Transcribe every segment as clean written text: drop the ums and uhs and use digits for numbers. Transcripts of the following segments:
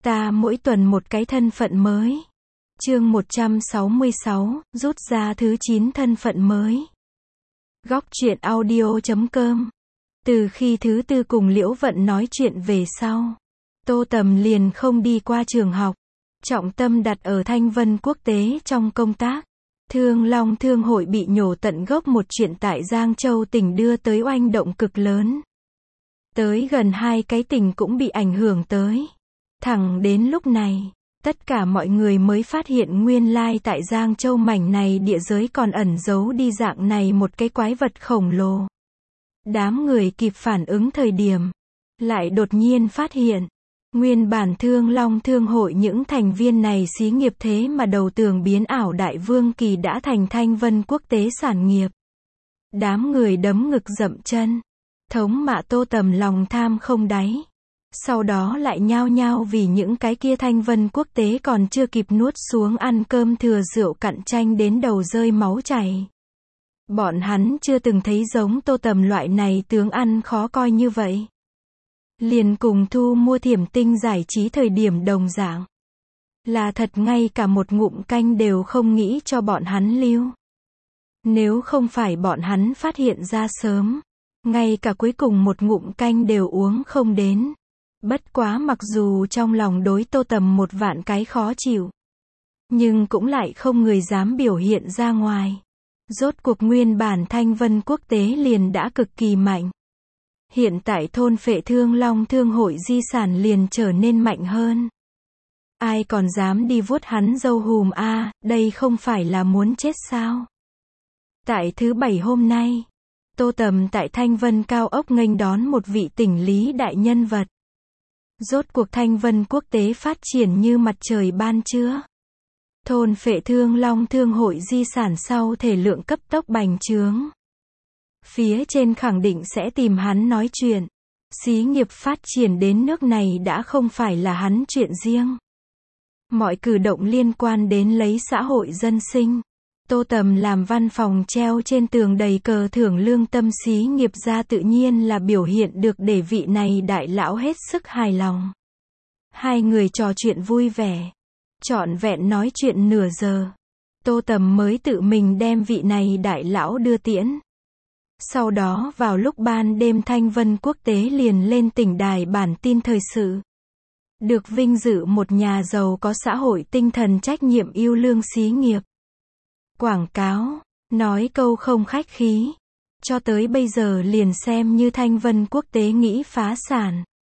Ta mỗi tuần một cái thân phận mới. Chương 166, rút ra thứ 9 thân phận mới. Góc truyện audio.com. Từ khi thứ tư cùng Liễu Vận nói chuyện về sau, Tô Tầm liền không đi qua trường học, trọng tâm đặt ở Thanh Vân Quốc tế trong công tác. Thương Long Thương hội bị nhổ tận gốc một chuyện tại Giang Châu tỉnh đưa tới oanh động cực lớn. Tới gần 2 cái tỉnh cũng bị ảnh hưởng tới. Thẳng đến lúc này, tất cả mọi người mới phát hiện nguyên lai tại Giang Châu mảnh này địa giới còn ẩn giấu đi dạng này một cái quái vật khổng lồ. Đám người kịp phản ứng thời điểm, lại đột nhiên phát hiện, nguyên bản Thương Long Thương hội những thành viên này xí nghiệp thế mà đầu tường biến ảo Đại Vương Kỳ đã thành Thanh Vân Quốc tế sản nghiệp. Đám người đấm ngực dậm chân, thống mạ Tô Tầm lòng tham không đáy. Sau đó lại nhao nhao vì những cái kia Thanh Vân Quốc tế còn chưa kịp nuốt xuống ăn cơm thừa rượu cặn chanh đến đầu rơi máu chảy. Bọn hắn chưa từng thấy giống Tô Tầm loại này tướng ăn khó coi như vậy. Liền cùng thu mua Thiểm Tinh giải trí thời điểm đồng dạng. Là thật ngay cả một ngụm canh đều không nghĩ cho bọn hắn lưu. Nếu không phải bọn hắn phát hiện ra sớm, ngay cả cuối cùng một ngụm canh đều uống không đến. Bất quá mặc dù trong lòng đối Tô Tầm một vạn cái khó chịu, nhưng cũng lại không người dám biểu hiện ra ngoài. Rốt cuộc nguyên bản Thanh Vân Quốc tế liền đã cực kỳ mạnh. Hiện tại thôn phệ Thương Long Thương hội di sản liền trở nên mạnh hơn. Ai còn dám đi vuốt hắn dâu hùm a, đây không phải là muốn chết sao? Tại thứ 7 hôm nay, Tô Tầm tại Thanh Vân cao ốc nghênh đón một vị tỉnh lý đại nhân vật. Rốt cuộc Thanh Vân Quốc tế phát triển như mặt trời ban trưa. Thôn phệ Thương Long Thương hội di sản sau thể lượng cấp tốc bành trướng. Phía trên khẳng định sẽ tìm hắn nói chuyện. Xí nghiệp phát triển đến nước này đã không phải là hắn chuyện riêng. Mọi cử động liên quan đến lấy xã hội dân sinh. Tô Tầm làm văn phòng treo trên tường đầy cờ thưởng lương tâm xí nghiệp ra tự nhiên là biểu hiện được để vị này đại lão hết sức hài lòng. Hai người trò chuyện vui vẻ, trọn vẹn nói chuyện nửa giờ. Tô Tầm mới tự mình đem vị này đại lão đưa tiễn. Sau đó vào lúc ban đêm Thanh Vân Quốc tế liền lên tỉnh đài bản tin thời sự. Được vinh dự một nhà giàu có xã hội tinh thần trách nhiệm yêu lương xí nghiệp. Quảng cáo, nói câu không khách khí. Cho tới bây giờ liền xem như Thanh Vân Quốc tế nghĩ phá sản.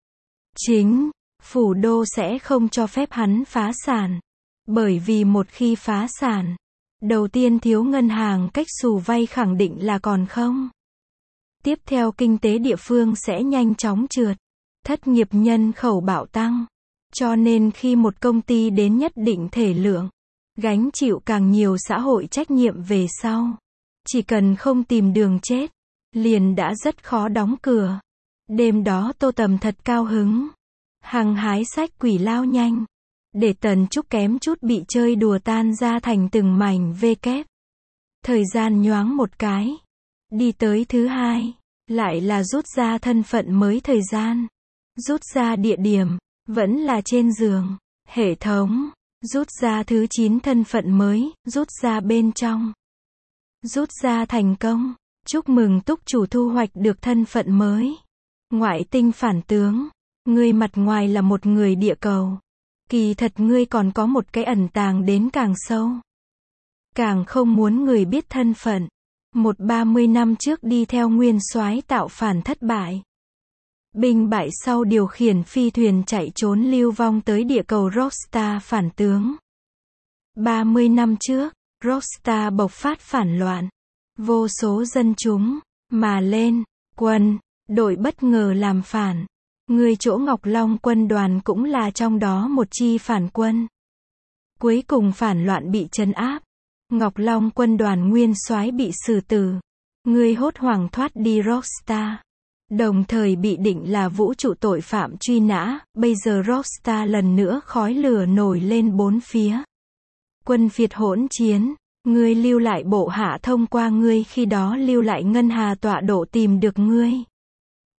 Chính phủ đô sẽ không cho phép hắn phá sản. Bởi vì một khi phá sản, đầu tiên thiếu ngân hàng cách xù vay khẳng định là còn không. Tiếp theo kinh tế địa phương sẽ nhanh chóng trượt. Thất nghiệp nhân khẩu bạo tăng. Cho nên khi một công ty đến nhất định thể lượng, gánh chịu càng nhiều xã hội trách nhiệm về sau, chỉ cần không tìm đường chết, liền đã rất khó đóng cửa. Đêm đó Tô Tầm thật cao hứng, hăng hái sách Quỷ Lao Nhanh, để Tần Trúc kém chút bị chơi đùa tan ra thành từng mảnh vê kép. Thời gian nhoáng một cái, đi tới thứ 2, lại là rút ra thân phận mới thời gian. Rút ra địa điểm, vẫn là trên giường. Hệ thống, rút ra thứ 9 thân phận mới, rút ra bên trong. Rút ra thành công. Chúc mừng túc chủ thu hoạch được thân phận mới. Ngoại tinh phản tướng. Ngươi mặt ngoài là một người địa cầu. Kỳ thật ngươi còn có một cái ẩn tàng đến càng sâu. Càng không muốn người biết thân phận. 30 năm trước đi theo nguyên soái tạo phản thất bại. Binh bại sau điều khiển phi thuyền chạy trốn lưu vong tới địa cầu Rockstar phản tướng. 30 năm trước, Rockstar bộc phát phản loạn. Vô số dân chúng, mà lên, quân, đội bất ngờ làm phản. Người chỗ Ngọc Long quân đoàn cũng là trong đó một chi phản quân. Cuối cùng phản loạn bị trấn áp. Ngọc Long quân đoàn nguyên soái bị xử tử. Người hốt hoảng thoát đi Rockstar. Đồng thời bị định là vũ trụ tội phạm truy nã, bây giờ Rockstar lần nữa khói lửa nổi lên bốn phía. Quân phiệt hỗn chiến, ngươi lưu lại bộ hạ thông qua ngươi khi đó lưu lại ngân hà tọa độ tìm được ngươi.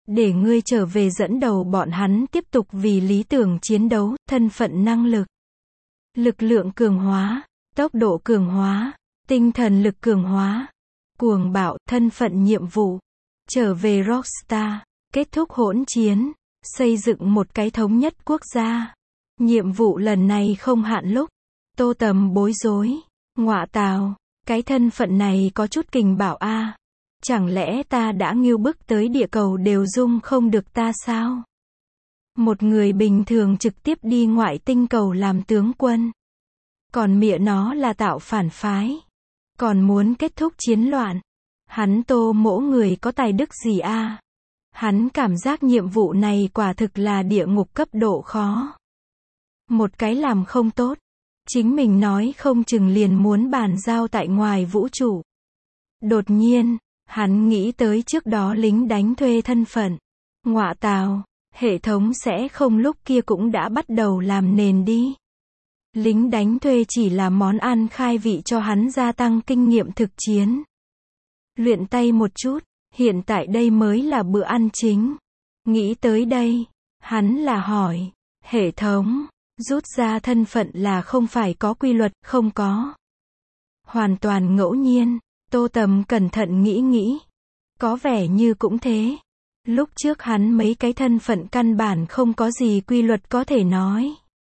Để ngươi trở về dẫn đầu bọn hắn tiếp tục vì lý tưởng chiến đấu, thân phận năng lực. Lực lượng cường hóa, tốc độ cường hóa, tinh thần lực cường hóa, cuồng bạo, thân phận nhiệm vụ. Trở về Rockstar, kết thúc hỗn chiến, xây dựng một cái thống nhất quốc gia. Nhiệm vụ lần này không hạn lúc. Tô Tầm bối rối. Ngọa tào, cái thân phận này có chút kình bạo a. Chẳng lẽ ta đã ngưu bức tới địa cầu đều dung không được ta sao? Một người bình thường trực tiếp đi ngoại tinh cầu làm tướng quân. Còn mẹ nó là tạo phản phái. Còn muốn kết thúc chiến loạn. Hắn Tô Mỗ người có tài đức gì a? Hắn cảm giác nhiệm vụ này quả thực là địa ngục cấp độ khó. Một cái làm không tốt. Chính mình nói không chừng liền muốn bàn giao tại ngoài vũ trụ. Đột nhiên, hắn nghĩ tới trước đó lính đánh thuê thân phận. Ngọa tào, hệ thống sẽ không lúc kia cũng đã bắt đầu làm nền đi. Lính đánh thuê chỉ là món ăn khai vị cho hắn gia tăng kinh nghiệm thực chiến. Luyện tay một chút, hiện tại đây mới là bữa ăn chính. Nghĩ tới đây, hắn là hỏi, hệ thống, rút ra thân phận là không phải có quy luật, không có. Hoàn toàn ngẫu nhiên, Tô Tầm cẩn thận nghĩ. Có vẻ như cũng thế. Lúc trước hắn mấy cái thân phận căn bản không có gì quy luật có thể nói.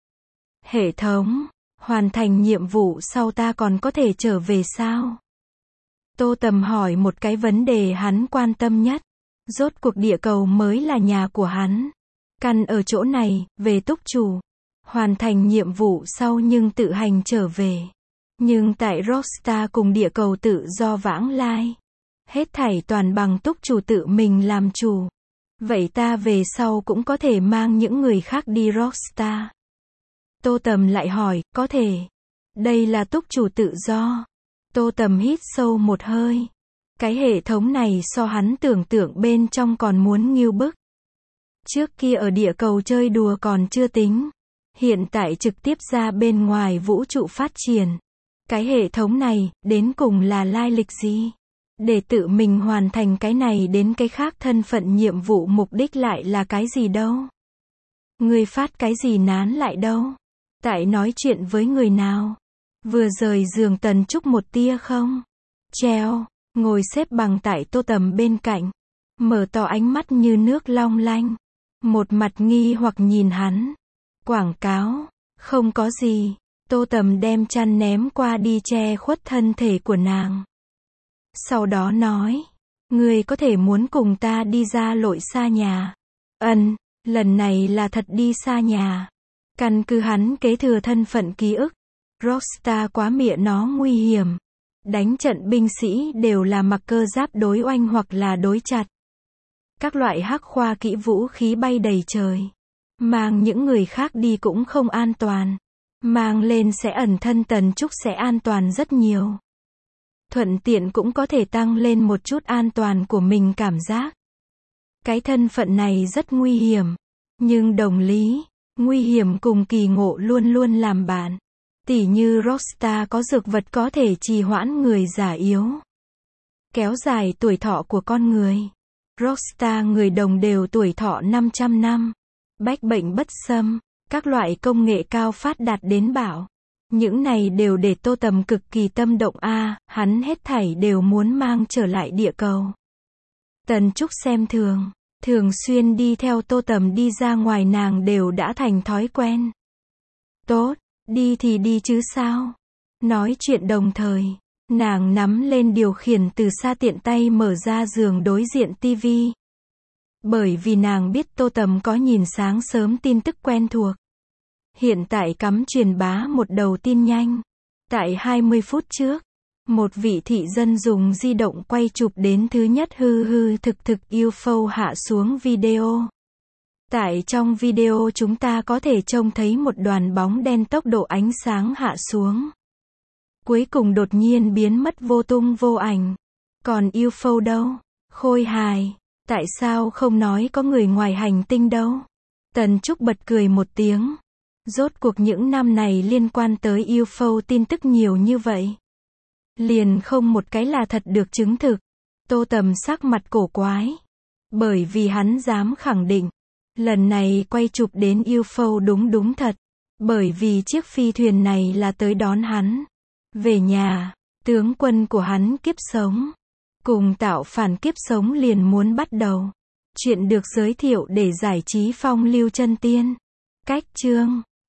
Hệ thống, hoàn thành nhiệm vụ sau ta còn có thể trở về sao? Tô Tầm hỏi một cái vấn đề hắn quan tâm nhất. Rốt cuộc địa cầu mới là nhà của hắn. Căn ở chỗ này, về túc chủ. Hoàn thành nhiệm vụ sau nhưng tự hành trở về. Nhưng tại Rockstar cùng địa cầu tự do vãng lai. Hết thảy toàn bằng túc chủ tự mình làm chủ. Vậy ta về sau cũng có thể mang những người khác đi Rockstar. Tô Tầm lại hỏi, có thể. Đây là túc chủ tự do. Tô Tầm hít sâu một hơi. Cái hệ thống này so hắn tưởng tượng bên trong còn muốn ngưu bức. Trước kia ở địa cầu chơi đùa còn chưa tính. Hiện tại trực tiếp ra bên ngoài vũ trụ phát triển. Cái hệ thống này, đến cùng là lai lịch gì? Để tự mình hoàn thành cái này đến cái khác thân phận nhiệm vụ mục đích lại là cái gì đâu? Người phát cái gì nán lại đâu? Tại nói chuyện với người nào? Vừa rời giường Tần Trúc một tia không? Treo, ngồi xếp bằng tại Tô Tầm bên cạnh. Mở to ánh mắt như nước long lanh. Một mặt nghi hoặc nhìn hắn. Quảng cáo, không có gì. Tô Tầm đem chăn ném qua đi che khuất thân thể của nàng. Sau đó nói, ngươi có thể muốn cùng ta đi ra lội xa nhà. Lần này là thật đi xa nhà. Căn cứ hắn kế thừa thân phận ký ức. Rockstar quá mịa nó nguy hiểm. Đánh trận binh sĩ đều là mặc cơ giáp đối oanh hoặc là đối chặt. Các loại hắc khoa kỹ vũ khí bay đầy trời. Mang những người khác đi cũng không an toàn. Mang lên sẽ ẩn thân Tần Trúc sẽ an toàn rất nhiều. Thuận tiện cũng có thể tăng lên một chút an toàn của mình cảm giác. Cái thân phận này rất nguy hiểm. Nhưng đồng lý, nguy hiểm cùng kỳ ngộ luôn luôn làm bạn. Tỉ như Rockstar có dược vật có thể trì hoãn người già yếu. Kéo dài tuổi thọ của con người. Rockstar người đồng đều tuổi thọ 500 năm. Bách bệnh bất xâm. Các loại công nghệ cao phát đạt đến bạo. Những này đều để Tô Tầm cực kỳ tâm động a, hắn hết thảy đều muốn mang trở lại địa cầu. Tần Trúc xem thường xuyên đi theo Tô Tầm đi ra ngoài nàng đều đã thành thói quen. Tốt, đi thì đi chứ sao? Nói chuyện đồng thời, nàng nắm lên điều khiển từ xa tiện tay mở ra giường đối diện tivi. Bởi vì nàng biết Tô Tầm có nhìn sáng sớm tin tức quen thuộc. Hiện tại cắm truyền bá một đầu tin nhanh. Tại 20 phút trước, một vị thị dân dùng di động quay chụp đến thứ nhất hư thực UFO hạ xuống video. Tại trong video chúng ta có thể trông thấy một đoàn bóng đen tốc độ ánh sáng hạ xuống. Cuối cùng đột nhiên biến mất vô tung vô ảnh. Còn UFO đâu? Khôi hài. Tại sao không nói có người ngoài hành tinh đâu? Tần Trúc bật cười một tiếng. Rốt cuộc những năm này liên quan tới UFO tin tức nhiều như vậy. Liền không một cái là thật được chứng thực. Tô Tầm sắc mặt cổ quái. Bởi vì hắn dám khẳng định, lần này quay chụp đến UFO đúng thật. Bởi vì chiếc phi thuyền này là tới đón hắn về nhà. Tướng quân của hắn kiếp sống cùng tạo phản kiếp sống liền muốn bắt đầu. Chuyện được giới thiệu để giải trí phong lưu chân tiên. Cách chương